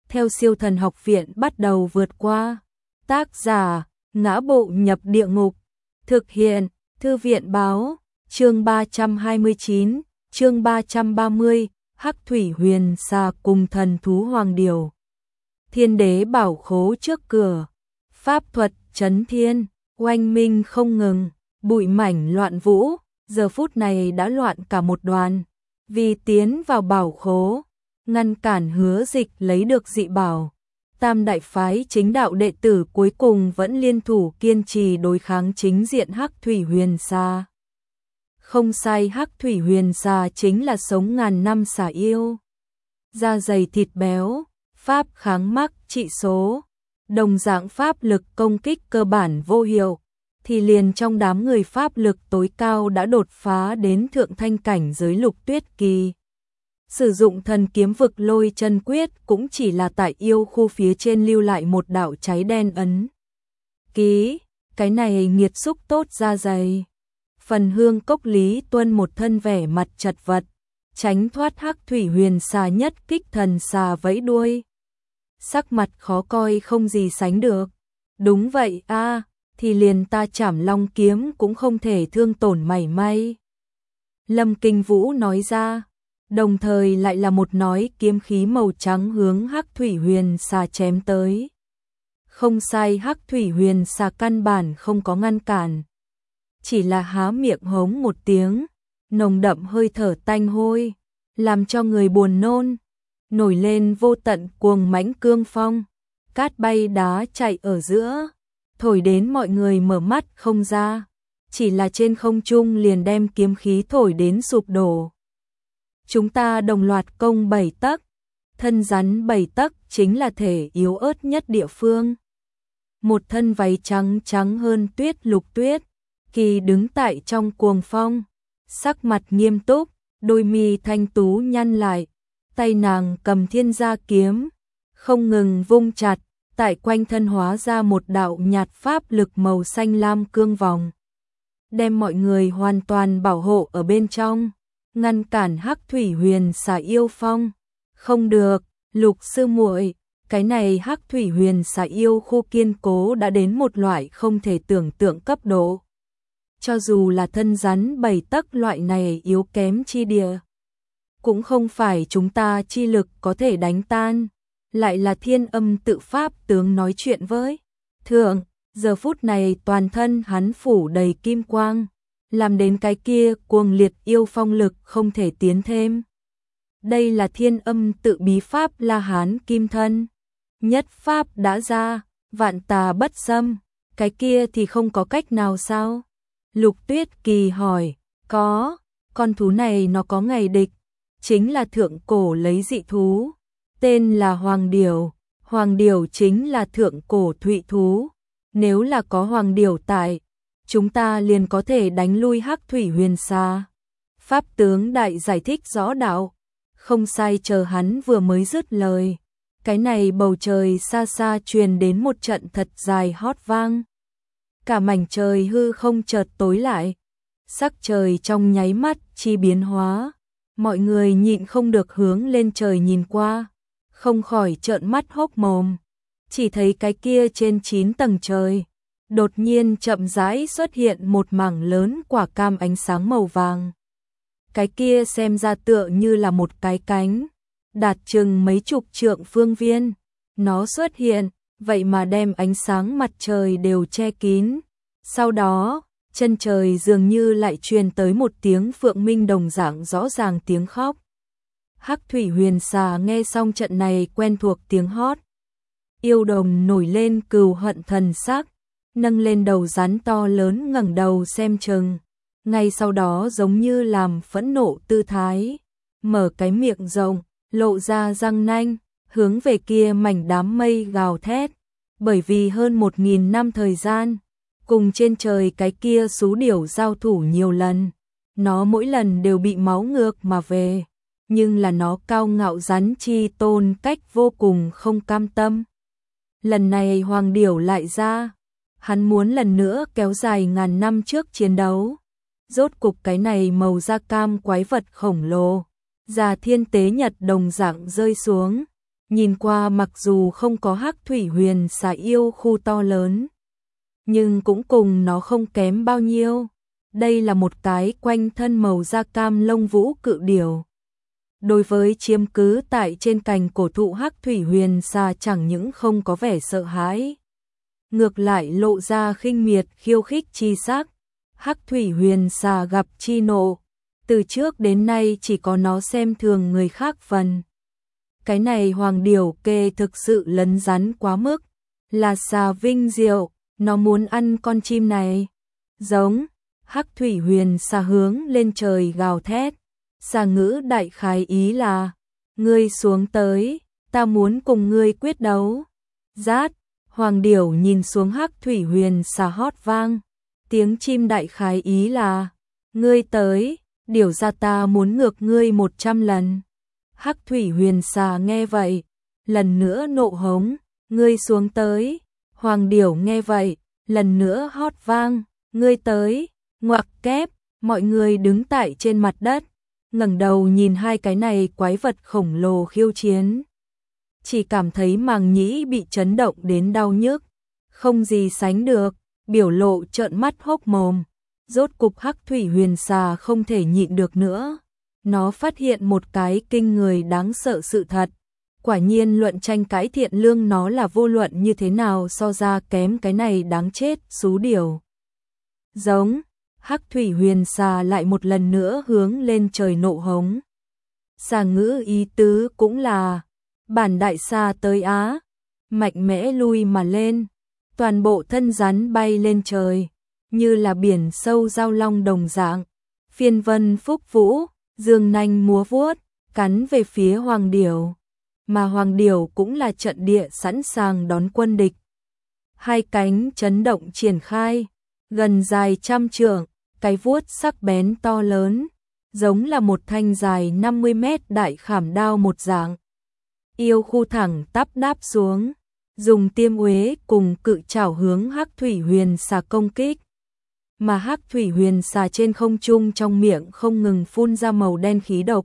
theo Siêu Thần Học Viện bắt đầu vượt qua. Tác giả: Ngã Bộ Nhập Địa Ngục. Thực hiện: Thư viện báo. Chương 329, chương 330, Hắc Thủy Huyền Xà cùng thần thú Hoàng Điểu. Thiên đế bảo khố trước cửa. Pháp thuật chấn thiên, oanh minh không ngừng, bụi mảnh loạn vũ, giờ phút này đã loạn cả một đoàn. Vì tiến vào bảo khố, ngăn cản Hứa Dịch lấy được dị bảo, Tam đại phái chính đạo đệ tử cuối cùng vẫn liên thủ kiên trì đối kháng chính diện Hắc Thủy Huyền Xà. Không sai, Hắc Thủy Huyền Xà chính là sống ngàn năm xà yêu. Da dày thịt béo, pháp kháng mắc trị số, đồng dạng pháp lực công kích cơ bản vô hiệu, thì liền trong đám người pháp lực tối cao đã đột phá đến thượng thanh cảnh giới Lục Tuyết Kỳ. Sử dụng thần kiếm vực lôi chân quyết cũng chỉ là tại yêu khu phía trên lưu lại một đạo cháy đen ấn ký, cái này nghiệt xúc tốt da dày. Phần Hương Cốc Lý Tuân một thân vẻ mặt chật vật, tránh thoát Hắc Thủy Huyền Xà nhất kích thần xà vẫy đuôi. Sắc mặt khó coi không gì sánh được. Đúng vậy a, thì liền ta Trảm Long kiếm cũng không thể thương tổn mảy may. Lâm Kinh Vũ nói ra, đồng thời lại là một nói kiếm khí màu trắng hướng Hắc Thủy Huyền Xà chém tới. Không sai, Hắc Thủy Huyền Xà căn bản không có ngăn cản, chỉ là há miệng hống một tiếng, nồng đậm hơi thở tanh hôi, làm cho người buồn nôn, nổi lên vô tận cuồng mãnh cương phong, cát bay đá chạy ở giữa, thổi đến mọi người mở mắt không ra, chỉ là trên không trung liền đem kiếm khí thổi đến sụp đổ. Chúng ta đồng loạt công 7 tấc, thân rắn 7 tấc chính là thể yếu ớt nhất địa phương. Một thân váy trắng trắng hơn tuyết Lục Tuyết Kỳ đứng tại trong cuồng phong, sắc mặt nghiêm túc, đôi mi thanh tú nhăn lại, tay nàng cầm Thiên Gia kiếm, không ngừng vung chặt, tại quanh thân hóa ra một đạo nhạt pháp lực màu xanh lam cương vòng, đem mọi người hoàn toàn bảo hộ ở bên trong, ngăn cản Hắc Thủy Huyền Xà yêu phong. Không được, Lục sư muội, cái này Hắc Thủy Huyền Xà yêu khu kiên cố đã đến một loại không thể tưởng tượng cấp độ. Cho dù là thân rắn 7 tấc loại này yếu kém chi địa, cũng không phải chúng ta chi lực có thể đánh tan. Lại là Thiên Âm Tự Pháp tướng nói chuyện với Thượng, giờ phút này toàn thân hắn phủ đầy kim quang, làm đến cái kia cuồng liệt yêu phong lực không thể tiến thêm. Đây là Thiên Âm Tự Bí Pháp La Hán Kim Thân. Nhất pháp đã ra, vạn tà bất xâm, cái kia thì không có cách nào sao? Lục Tuyết Kỳ hỏi, có, con thú này nó có ngày địch, chính là thượng cổ lấy dị thú, tên là Hoàng Điểu. Hoàng Điểu chính là thượng cổ thụy thú, nếu là có Hoàng Điểu tại, chúng ta liền có thể đánh lui Hắc Thủy Huyền Xà. Pháp tướng đại giải thích rõ đạo, không sai, chờ hắn vừa mới dứt lời, cái này bầu trời xa xa truyền đến một trận thật dài hót vang. Cả mảnh trời hư không chợt tối lại, sắc trời trong nháy mắt chi biến hóa, mọi người nhịn không được hướng lên trời nhìn qua, không khỏi trợn mắt hốc mồm, chỉ thấy cái kia trên 9 tầng trời, đột nhiên chậm rãi xuất hiện một mảng lớn quả cam ánh sáng màu vàng. Cái kia xem ra tựa như là một cái cánh, đạt chừng mấy chục trượng phương viên, nó xuất hiện, vậy mà đem ánh sáng mặt trời đều che kín. Sau đó, chân trời dường như lại truyền tới một tiếng phượng minh đồng dạng rõ ràng tiếng khóc. Hắc Thủy Huyền Xà nghe xong trận này quen thuộc tiếng hót, yêu đồng nổi lên cừu hận thần sắc, nâng lên đầu rắn to lớn ngẩng đầu xem chừng, ngay sau đó giống như làm phẫn nộ tư thái, mở cái miệng rộng, lộ ra răng nanh, hướng về kia mảnh đám mây gào thét, bởi vì hơn 1000 năm thời gian, cùng trên trời cái kia xú điểu giao thủ nhiều lần, nó mỗi lần đều bị máu ngược mà về, nhưng là nó cao ngạo rắn chi tôn cách vô cùng không cam tâm. Lần này Hoàng Điểu lại ra, hắn muốn lần nữa kéo dài ngàn năm trước chiến đấu. Rốt cục cái này màu da cam quái vật khổng lồ, già thiên tế nhật đồng dạng rơi xuống, Nhìn qua mặc dù không có Hắc Thủy Huyền Xà yêu khu to lớn, nhưng cũng cùng nó không kém bao nhiêu. Đây là một cái quanh thân màu da cam lông vũ cự điểu. Đối với chiếm cứ tại trên cành cổ thụ Hắc Thủy Huyền Xà chẳng những không có vẻ sợ hãi, ngược lại lộ ra khinh miệt khiêu khích chi sắc. Hắc Thủy Huyền Xà gặp chi nộ, từ trước đến nay chỉ có nó xem thường người khác phần. Cái này hoàng điểu kê thực sự lấn rắn quá mức, là xà vinh diệu, nó muốn ăn con chim này. Giống, Hắc Thủy Huyền Xà hướng lên trời gào thét, xà ngữ đại khái ý là, ngươi xuống tới, ta muốn cùng ngươi quyết đấu. Rát, hoàng điểu nhìn xuống Hắc Thủy Huyền Xà hót vang, tiếng chim đại khái ý là, ngươi tới, điểu ra ta muốn ngược ngươi 100 lần. Hắc Thủy Huyền Xà nghe vậy, lần nữa nộ hống, ngươi xuống tới. Hoàng điểu nghe vậy, lần nữa hót vang, ngươi tới. Ngoặc kép, mọi người đứng tại trên mặt đất, ngẩng đầu nhìn hai cái này quái vật khổng lồ khiêu chiến. Chỉ cảm thấy màng nhĩ bị chấn động đến đau nhức, không gì sánh được, biểu lộ trợn mắt hốc mồm. Rốt cục Hắc Thủy Huyền Xà không thể nhịn được nữa. Nó phát hiện một cái kinh người đáng sợ sự thật. Quả nhiên luận tranh cãi thiện lương nó là vô luận như thế nào so ra kém cái này đáng chết xú điểu. Giống, Hắc Thủy Huyền Xà lại một lần nữa hướng lên trời nộ hống. Xà ngữ ý tứ cũng là, bản đại xà tới Á, mạnh mẽ lui mà lên, toàn bộ thân rắn bay lên trời, như là biển sâu giao long đồng dạng, phiên vân phúc vũ, dương nanh múa vuốt, cắn về phía hoàng điểu. Mà hoàng điểu cũng là trận địa sẵn sàng đón quân địch. Hai cánh chấn động triển khai, gần dài 100 trượng, cái vuốt sắc bén to lớn, giống là một thanh dài 50 mét đại khảm đao một dạng. Yêu khu thẳng tắp đáp xuống, dùng tiêm uế cùng cự trảo hướng Hắc Thủy Huyền Xà công kích. Mà Hắc Thủy Huyền Xà trên không trung trong miệng không ngừng phun ra màu đen khí độc.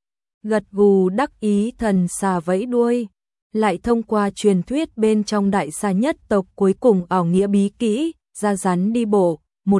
Gật gù đắc ý thần xà vẫy đuôi, lại thông qua truyền thuyết bên trong đại xà nhất tộc cuối cùng ảo nghĩa bí kỹ, ra rắn đi bộ,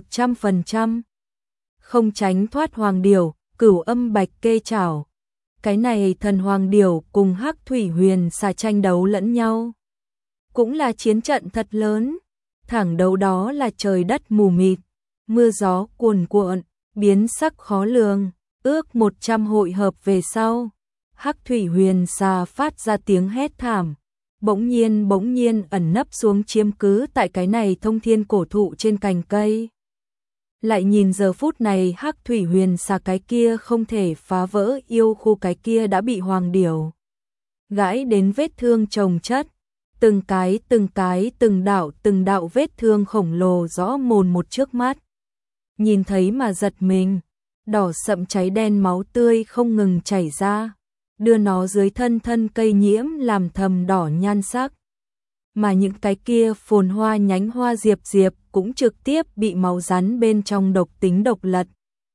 100%. Không tránh thoát hoàng điểu, cửu âm bạch kê chảo. Cái này thần hoàng điểu cùng Hắc Thủy Huyền Xà tranh đấu lẫn nhau. Cũng là chiến trận thật lớn, thẳng đầu đó là trời đất mù mịt, mưa gió cuồn cuộn, biến sắc khó lường. Ước 100 hội hợp về sau, Hắc Thủy Huyền Xà phát ra tiếng hét thảm, bỗng nhiên ẩn nấp xuống chiếm cứ tại cái này thông thiên cổ thụ trên cành cây. Lại nhìn giờ phút này Hắc Thủy Huyền Xà cái kia không thể phá vỡ yêu khu cái kia đã bị hoàng điểu gãi đến vết thương chồng chất, từng cái từng đạo vết thương khổng lồ rõ mồn một trước mắt. Nhìn thấy mà giật mình. Đỏ sậm cháy đen máu tươi không ngừng chảy ra, đưa nó dưới thân cây nhiễm làm thầm đỏ nhan sắc. Mà những cái kia phồn hoa nhánh hoa diệp cũng trực tiếp bị máu rắn bên trong độc tính độc lật.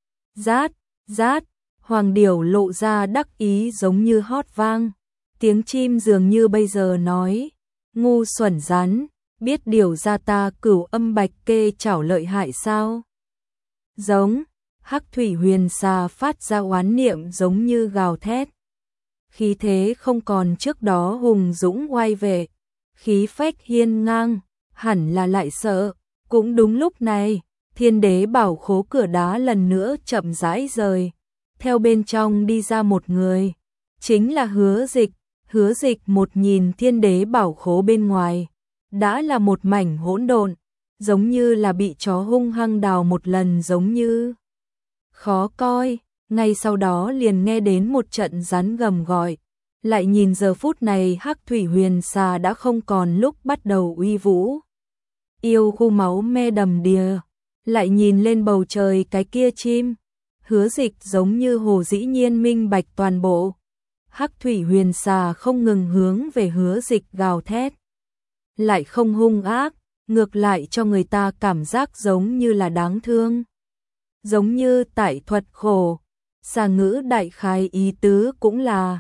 Rát, hoàng điểu lộ ra đắc ý giống như hót vang. Tiếng chim dường như bây giờ nói, ngu xuẩn rắn, biết điều ra ta cửu âm bạch kê chảo lợi hại sao? Giống, Hắc Thủy Huyền Xà phát ra oán niệm giống như gào thét. Khí thế không còn trước đó hùng dũng oai vệ, khí phách hiên ngang, hẳn là lại sợ. Cũng đúng lúc này, Thiên Đế bảo khố cửa đá lần nữa chậm rãi rời. Theo bên trong đi ra một người, chính là Hứa Dịch. Hứa Dịch một nhìn Thiên Đế bảo khố bên ngoài, đã là một mảnh hỗn độn, giống như là bị chó hung hăng đào một lần giống như. Khó coi, ngay sau đó liền nghe đến một trận rắn gầm gọi, lại nhìn giờ phút này Hắc Thủy Huyền Xà đã không còn lúc bắt đầu uy vũ. Yêu khu máu me đầm đìa, lại nhìn lên bầu trời cái kia chim, Hứa Dịch giống như hồ dĩ nhiên minh bạch toàn bộ. Hắc Thủy Huyền Xà không ngừng hướng về Hứa Dịch gào thét, lại không hung ác, ngược lại cho người ta cảm giác giống như là đáng thương. Giống như tại thuật khổ, xà ngữ đại khái ý tứ cũng là,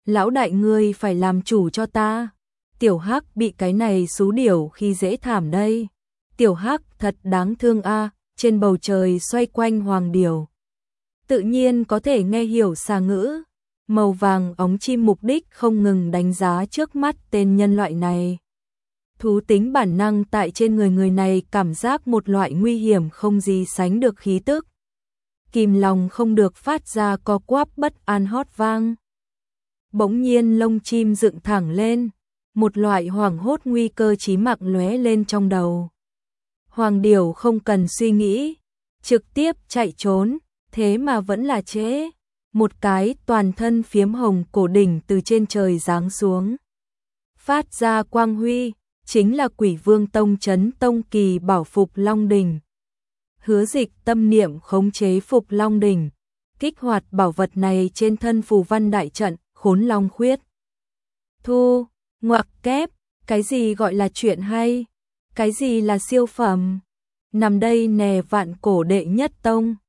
Lão đại ngươi phải làm chủ cho ta. Tiểu Hắc bị cái này xú điểu khi dễ thảm đây. Tiểu Hắc thật đáng thương a, trên bầu trời xoay quanh hoàng điểu. Tự nhiên có thể nghe hiểu xà ngữ. Màu vàng ống chim mục đích không ngừng đánh giá trước mắt tên nhân loại này. Thú tính bản năng tại trên người này cảm giác một loại nguy hiểm không gì sánh được khí tức. Kìm lòng không được phát ra co quắp bất an hót vang. Bỗng nhiên lông chim dựng thẳng lên, một loại hoảng hốt nguy cơ chí mạng lóe lên trong đầu. Hoàng điểu không cần suy nghĩ, trực tiếp chạy trốn, thế mà vẫn là trễ. Một cái toàn thân phiếm hồng cổ đỉnh từ trên trời giáng xuống. Phát ra quang huy, chính là Quỷ Vương Tông Chấn Tông Kỳ bảo Phục Long Đỉnh. Hứa Dịch tâm niệm khống chế Phục Long Đỉnh, kích hoạt bảo vật này trên thân phù văn đại trận Khốn Long Khuyết. Thu, ngoặc kép, cái gì gọi là chuyện hay? Cái gì là siêu phẩm? Nằm đây nè vạn cổ đệ nhất tông.